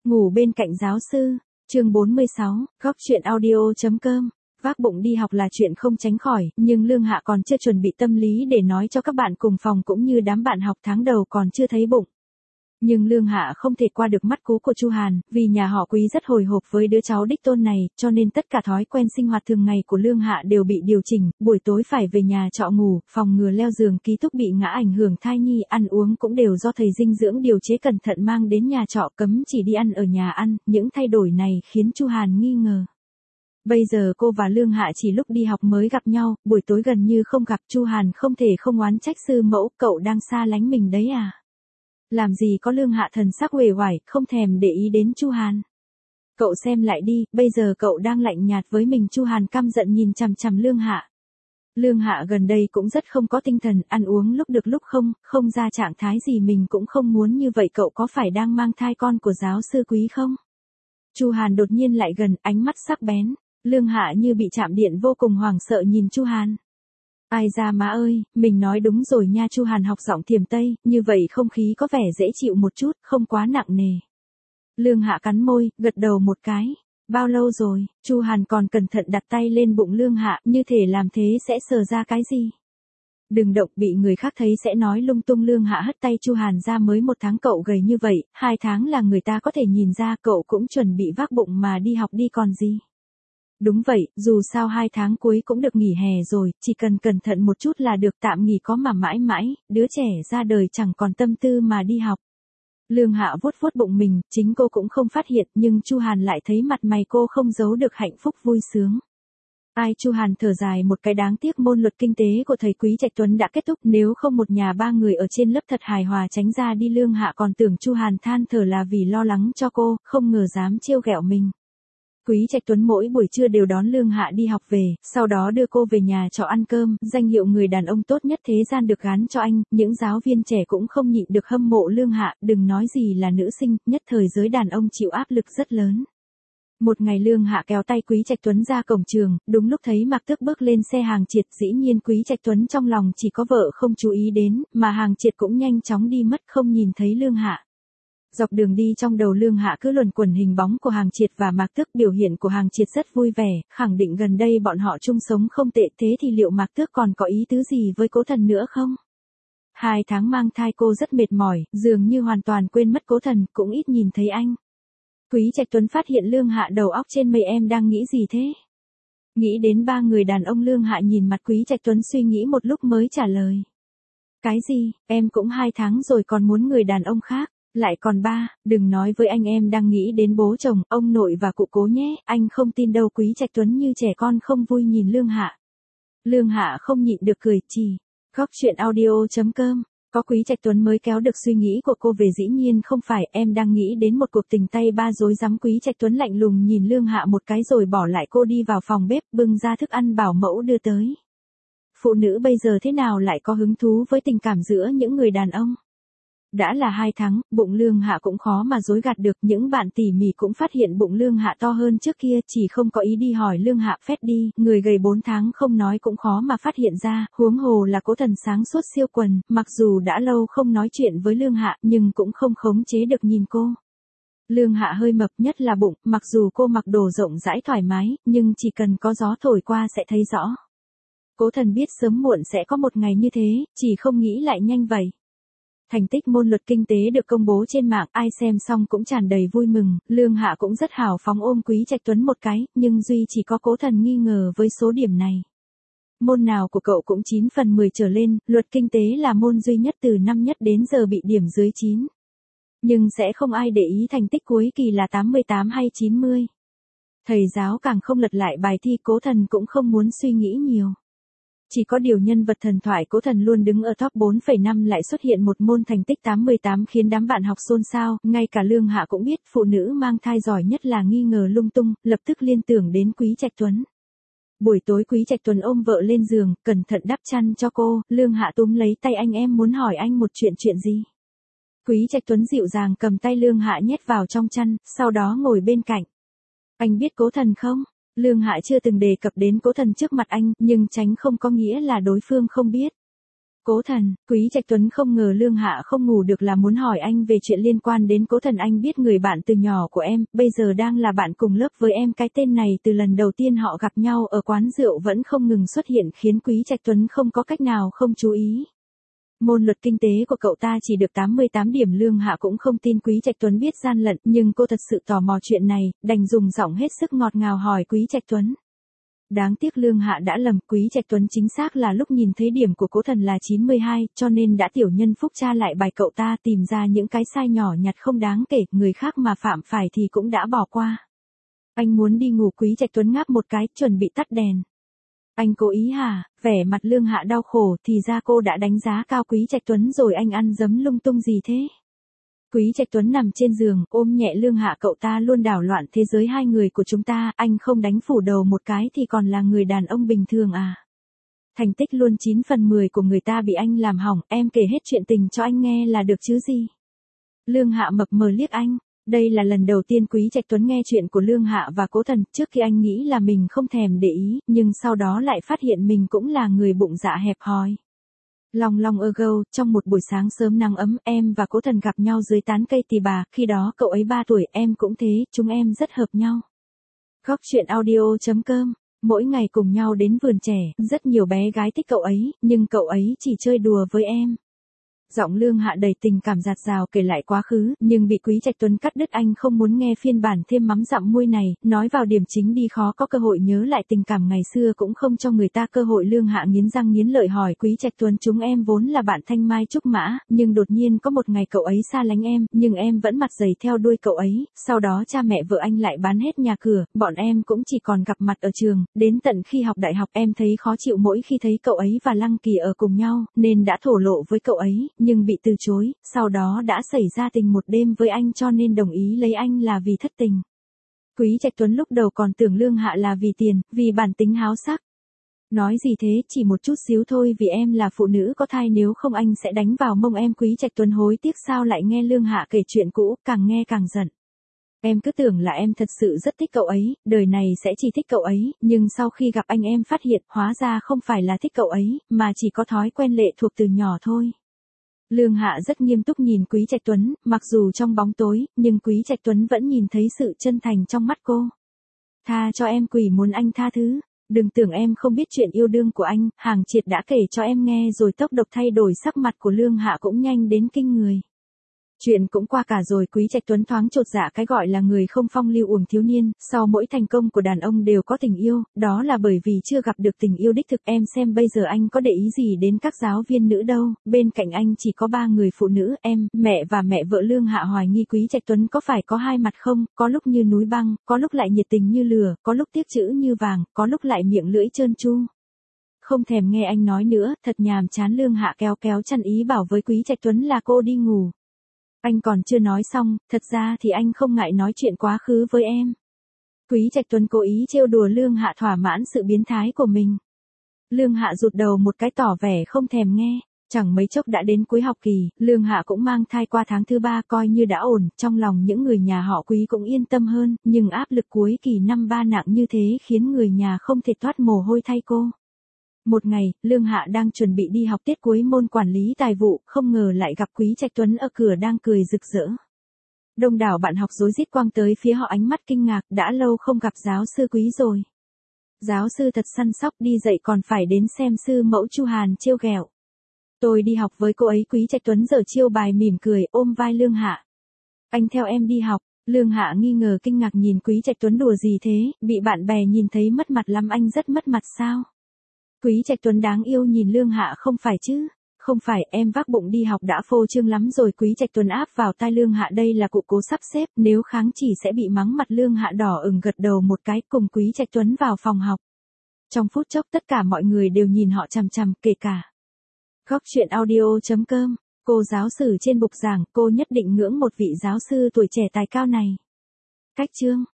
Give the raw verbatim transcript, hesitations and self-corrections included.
Ngủ bên cạnh giáo sư, chương bốn mươi sáu, góc chuyện audio.com. Vác bụng đi học là chuyện không tránh khỏi, nhưng Lương Hạ còn chưa chuẩn bị tâm lý để nói cho các bạn cùng phòng cũng như đám bạn học tháng đầu còn chưa thấy bụng. Nhưng Lương Hạ không thể qua được mắt cú của Chu Hàn, vì nhà họ Quý rất hồi hộp với đứa cháu đích tôn này, cho nên tất cả thói quen sinh hoạt thường ngày của Lương Hạ đều bị điều chỉnh, buổi tối phải về nhà trọ ngủ, phòng ngừa leo giường ký túc bị ngã ảnh hưởng thai nhi, ăn uống cũng đều do thầy dinh dưỡng điều chế cẩn thận mang đến nhà trọ, cấm chỉ đi ăn ở nhà ăn, những thay đổi này khiến Chu Hàn nghi ngờ. Bây giờ cô và Lương Hạ chỉ lúc đi học mới gặp nhau, buổi tối gần như không gặp. Chu Hàn không thể không oán trách sư mẫu, cậu đang xa lánh mình đấy à? Làm gì có. Lương Hạ thần sắc uể oải, không thèm để ý đến Chu Hàn. Cậu xem lại đi, bây giờ cậu đang lạnh nhạt với mình. Chu Hàn căm giận nhìn chằm chằm Lương Hạ. Lương Hạ gần đây cũng rất không có tinh thần, ăn uống lúc được lúc không, không ra trạng thái gì, mình cũng không muốn như vậy. Cậu có phải đang mang thai con của giáo sư Quý không? Chu Hàn đột nhiên lại gần, ánh mắt sắc bén. Lương Hạ như bị chạm điện, vô cùng hoảng sợ nhìn Chu Hàn. Ai ra má ơi, mình nói đúng rồi nha. Chu Hàn học giọng Thiểm Tây, như vậy không khí có vẻ dễ chịu một chút, không quá nặng nề. Lương Hạ cắn môi, gật đầu một cái. Bao lâu rồi? Chu Hàn còn cẩn thận đặt tay lên bụng Lương Hạ, như thể làm thế sẽ sờ ra cái gì. Đừng động, bị người khác thấy sẽ nói lung tung. Lương Hạ hất tay Chu Hàn ra. Mới một tháng cậu gầy như vậy, hai tháng là người ta có thể nhìn ra. Cậu cũng chuẩn bị vác bụng mà đi học đi còn gì. Đúng vậy, dù sao hai tháng cuối cũng được nghỉ hè rồi, chỉ cần cẩn thận một chút là được, tạm nghỉ có mà mãi mãi, đứa trẻ ra đời chẳng còn tâm tư mà đi học. Lương Hạ vuốt vuốt bụng mình, chính cô cũng không phát hiện, nhưng Chu Hàn lại thấy mặt mày cô không giấu được hạnh phúc vui sướng. Ai. Chu Hàn thở dài một cái, đáng tiếc môn luật kinh tế của thầy Quý Trạch Tuấn đã kết thúc, nếu không một nhà ba người ở trên lớp thật hài hòa tránh ra đi. Lương Hạ còn tưởng Chu Hàn than thở là vì lo lắng cho cô, không ngờ dám trêu ghẹo mình. Quý Trạch Tuấn mỗi buổi trưa đều đón Lương Hạ đi học về, sau đó đưa cô về nhà trọ ăn cơm, danh hiệu người đàn ông tốt nhất thế gian được gán cho anh, những giáo viên trẻ cũng không nhịn được hâm mộ Lương Hạ, đừng nói gì là nữ sinh, nhất thời giới đàn ông chịu áp lực rất lớn. Một ngày Lương Hạ kéo tay Quý Trạch Tuấn ra cổng trường, đúng lúc thấy Mạc Tước bước lên xe Hàng Triệt, dĩ nhiên Quý Trạch Tuấn trong lòng chỉ có vợ không chú ý đến, mà Hàng Triệt cũng nhanh chóng đi mất, không nhìn thấy Lương Hạ. Dọc đường đi trong đầu Lương Hạ cứ luẩn quẩn hình bóng của Hàng Triệt và Mạc Tước, biểu hiện của Hàng Triệt rất vui vẻ, khẳng định gần đây bọn họ chung sống không tệ. Thế thì liệu Mạc Tước còn có ý tứ gì với Cố Thần nữa không? Hai tháng mang thai cô rất mệt mỏi, dường như hoàn toàn quên mất Cố Thần, cũng ít nhìn thấy anh. Quý Trạch Tuấn phát hiện Lương Hạ đầu óc trên mây. Em đang nghĩ gì thế? Nghĩ đến ba người đàn ông. Lương Hạ nhìn mặt Quý Trạch Tuấn suy nghĩ một lúc mới trả lời. Cái gì? Em cũng hai tháng rồi còn muốn người đàn ông khác? Lại còn ba, đừng nói với anh em đang nghĩ đến bố chồng, ông nội và cụ Cố nhé, anh không tin đâu. Quý Trạch Tuấn như trẻ con không vui nhìn Lương Hạ. Lương Hạ không nhịn được cười, chỉ. Góc chuyện audio.com. Có Quý Trạch Tuấn mới kéo được suy nghĩ của cô về. Dĩ nhiên không phải, em đang nghĩ đến một cuộc tình tay ba rối rắm. Quý Trạch Tuấn lạnh lùng nhìn Lương Hạ một cái rồi bỏ lại cô đi vào phòng bếp, bưng ra thức ăn bảo mẫu đưa tới. Phụ nữ bây giờ thế nào lại có hứng thú với tình cảm giữa những người đàn ông? Đã là hai tháng, bụng Lương Hạ cũng khó mà dối gạt được. Những bạn tỉ mỉ cũng phát hiện bụng Lương Hạ to hơn trước kia, chỉ không có ý đi hỏi Lương Hạ. Phét đi, người gầy bốn tháng không nói cũng khó mà phát hiện ra, huống hồ là Cố Thần sáng suốt siêu quần, mặc dù đã lâu không nói chuyện với Lương Hạ, nhưng cũng không khống chế được nhìn cô. Lương Hạ hơi mập, nhất là bụng, mặc dù cô mặc đồ rộng rãi thoải mái, nhưng chỉ cần có gió thổi qua sẽ thấy rõ. Cố Thần biết sớm muộn sẽ có một ngày như thế, chỉ không nghĩ lại nhanh vậy. Thành tích môn luật kinh tế được công bố trên mạng, ai xem xong cũng tràn đầy vui mừng. Lương Hạ cũng rất hào phóng ôm Quý Trạch Tuấn một cái, nhưng duy chỉ có Cố Thần nghi ngờ với số điểm này. Môn nào của cậu cũng chín phần mười trở lên, luật kinh tế là môn duy nhất từ năm nhất đến giờ bị điểm dưới chín. Nhưng sẽ không ai để ý thành tích cuối kỳ là tám mươi tám hay chín mươi. Thầy giáo càng không lật lại bài thi. Cố Thần cũng không muốn suy nghĩ nhiều. Chỉ có điều nhân vật thần thoại Cố Thần luôn đứng ở top bốn phẩy năm lại xuất hiện một môn thành tích tám mươi tám khiến đám bạn học xôn xao, ngay cả Lương Hạ cũng biết phụ nữ mang thai giỏi nhất là nghi ngờ lung tung, lập tức liên tưởng đến Quý Trạch Tuấn. Buổi tối Quý Trạch Tuấn ôm vợ lên giường, cẩn thận đắp chăn cho cô. Lương Hạ túm lấy tay anh. Em muốn hỏi anh một chuyện. Chuyện gì? Quý Trạch Tuấn dịu dàng cầm tay Lương Hạ nhét vào trong chăn, sau đó ngồi bên cạnh. Anh biết Cố Thần không? Lương Hạ chưa từng đề cập đến Cố Thần trước mặt anh, nhưng tránh không có nghĩa là đối phương không biết. Cố Thần, Quý Trạch Tuấn không ngờ Lương Hạ không ngủ được là muốn hỏi anh về chuyện liên quan đến Cố Thần. Anh biết người bạn từ nhỏ của em, bây giờ đang là bạn cùng lớp với em. Cái tên này từ lần đầu tiên họ gặp nhau ở quán rượu vẫn không ngừng xuất hiện khiến Quý Trạch Tuấn không có cách nào không chú ý. Môn luật kinh tế của cậu ta chỉ được tám mươi tám điểm. Lương Hạ cũng không tin Quý Trạch Tuấn biết gian lận, nhưng cô thật sự tò mò chuyện này, đành dùng giọng hết sức ngọt ngào hỏi Quý Trạch Tuấn. Đáng tiếc Lương Hạ đã lầm, Quý Trạch Tuấn chính xác là lúc nhìn thấy điểm của Cố Thần là chín mươi hai, cho nên đã tiểu nhân phúc tra lại bài cậu ta tìm ra những cái sai nhỏ nhặt không đáng kể, người khác mà phạm phải thì cũng đã bỏ qua. Anh muốn đi ngủ. Quý Trạch Tuấn ngáp một cái, chuẩn bị tắt đèn. Anh cố ý hả? Vẻ mặt Lương Hạ đau khổ, thì ra cô đã đánh giá cao Quý Trạch Tuấn rồi. Anh ăn dấm lung tung gì thế? Quý Trạch Tuấn nằm trên giường, ôm nhẹ Lương Hạ. Cậu ta luôn đảo loạn thế giới hai người của chúng ta, anh không đánh phủ đầu một cái thì còn là người đàn ông bình thường à? Thành tích luôn chín phần mười của người ta bị anh làm hỏng, em kể hết chuyện tình cho anh nghe là được chứ gì? Lương Hạ mập mờ liếc anh. Đây là lần đầu tiên Quý Trạch Tuấn nghe chuyện của Lương Hạ và Cố Thần. Trước khi anh nghĩ là mình không thèm để ý, nhưng sau đó lại phát hiện mình cũng là người bụng dạ hẹp hòi. Long long ago, trong một buổi sáng sớm nắng ấm, em và Cố Thần gặp nhau dưới tán cây tỳ bà. Khi đó cậu ấy ba tuổi, em cũng thế, chúng em rất hợp nhau. Góc truyện audio chấm com. Mỗi ngày cùng nhau đến vườn trẻ, rất nhiều bé gái thích cậu ấy, nhưng cậu ấy chỉ chơi đùa với em. Giọng Lương Hạ đầy tình cảm dạt dào kể lại quá khứ, nhưng bị Quý Trạch Tuấn cắt đứt. Anh không muốn nghe phiên bản thêm mắm dặm muôi này, nói vào điểm chính đi. Khó có cơ hội nhớ lại tình cảm ngày xưa cũng không cho người ta cơ hội. Lương Hạ nghiến răng nghiến lợi hỏi Quý Trạch Tuấn, chúng em vốn là bạn thanh mai trúc mã, nhưng đột nhiên có một ngày cậu ấy xa lánh em, nhưng em vẫn mặt dày theo đuôi cậu ấy, sau đó cha mẹ vợ anh lại bán hết nhà cửa, bọn em cũng chỉ còn gặp mặt ở trường, đến tận khi học đại học em thấy khó chịu mỗi khi thấy cậu ấy và Lăng Kỳ ở cùng nhau, nên đã thổ lộ với cậu ấy, nhưng bị từ chối, sau đó đã xảy ra tình một đêm với anh cho nên đồng ý lấy anh là vì thất tình. Quý Trạch Tuấn lúc đầu còn tưởng Lương Hạ là vì tiền, vì bản tính háo sắc. Nói gì thế, chỉ một chút xíu thôi, vì em là phụ nữ có thai, nếu không anh sẽ đánh vào mông em. Quý Trạch Tuấn hối tiếc sao lại nghe Lương Hạ kể chuyện cũ, càng nghe càng giận. Em cứ tưởng là em thật sự rất thích cậu ấy, đời này sẽ chỉ thích cậu ấy, nhưng sau khi gặp anh em phát hiện hóa ra không phải là thích cậu ấy, mà chỉ có thói quen lệ thuộc từ nhỏ thôi. Lương Hạ rất nghiêm túc nhìn Quý Trạch Tuấn, mặc dù trong bóng tối, nhưng Quý Trạch Tuấn vẫn nhìn thấy sự chân thành trong mắt cô. Tha cho em, quỷ muốn anh tha thứ. Đừng tưởng em không biết chuyện yêu đương của anh, Hàng Triệt đã kể cho em nghe rồi. Tốc độ thay đổi sắc mặt của Lương Hạ cũng nhanh đến kinh người. Chuyện cũng qua cả rồi. Quý Trạch Tuấn thoáng chột dạ, cái gọi là người không phong lưu uổng thiếu niên, sau mỗi thành công của đàn ông đều có tình yêu, đó là bởi vì chưa gặp được tình yêu đích thực. Em xem bây giờ anh có để ý gì đến các giáo viên nữ đâu, bên cạnh anh chỉ có ba người phụ nữ, em, mẹ và mẹ vợ. Lương Hạ hoài nghi Quý Trạch Tuấn có phải có hai mặt không, có lúc như núi băng, có lúc lại nhiệt tình như lửa, có lúc tiếc chữ như vàng, có lúc lại miệng lưỡi trơn tru. Không thèm nghe anh nói nữa, thật nhàm chán. Lương Hạ kéo kéo chăn ý bảo với Quý Trạch Tuấn là cô đi ngủ. Anh còn chưa nói xong, thật ra thì anh không ngại nói chuyện quá khứ với em. Quý Trạch Tuấn cố ý trêu đùa Lương Hạ thỏa mãn sự biến thái của mình. Lương Hạ rụt đầu một cái tỏ vẻ không thèm nghe. Chẳng mấy chốc đã đến cuối học kỳ, Lương Hạ cũng mang thai qua tháng thứ ba, coi như đã ổn. Trong lòng những người nhà họ Quý cũng yên tâm hơn, nhưng áp lực cuối kỳ năm ba nặng như thế khiến người nhà không thể toát mồ hôi thay cô. Một ngày, Lương Hạ đang chuẩn bị đi học tiết cuối môn quản lý tài vụ, không ngờ lại gặp Quý Trạch Tuấn ở cửa đang cười rực rỡ. Đông đảo bạn học rối rít quăng tới phía họ ánh mắt kinh ngạc, đã lâu không gặp giáo sư Quý rồi. Giáo sư thật săn sóc, đi dạy còn phải đến xem sư mẫu Chu Hàn trêu ghẹo. Tôi đi học với cô ấy. Quý Trạch Tuấn giở chiêu bài mỉm cười, ôm vai Lương Hạ. Anh theo em đi học. Lương Hạ nghi ngờ kinh ngạc nhìn Quý Trạch Tuấn, đùa gì thế, bị bạn bè nhìn thấy mất mặt lắm, anh rất mất mặt sao? Quý Trạch Tuấn đáng yêu nhìn Lương Hạ, không phải chứ, không phải, em vác bụng đi học đã phô trương lắm rồi. Quý Trạch Tuấn áp vào tai Lương Hạ, đây là cụ cố sắp xếp, nếu kháng chỉ sẽ bị mắng. Mặt Lương Hạ đỏ ửng gật đầu một cái, cùng Quý Trạch Tuấn vào phòng học. Trong phút chốc tất cả mọi người đều nhìn họ chằm chằm, kể cả Góc truyện audio chấm com. Cô giáo sử trên bục giảng, cô nhất định ngưỡng một vị giáo sư tuổi trẻ tài cao này. Cách chương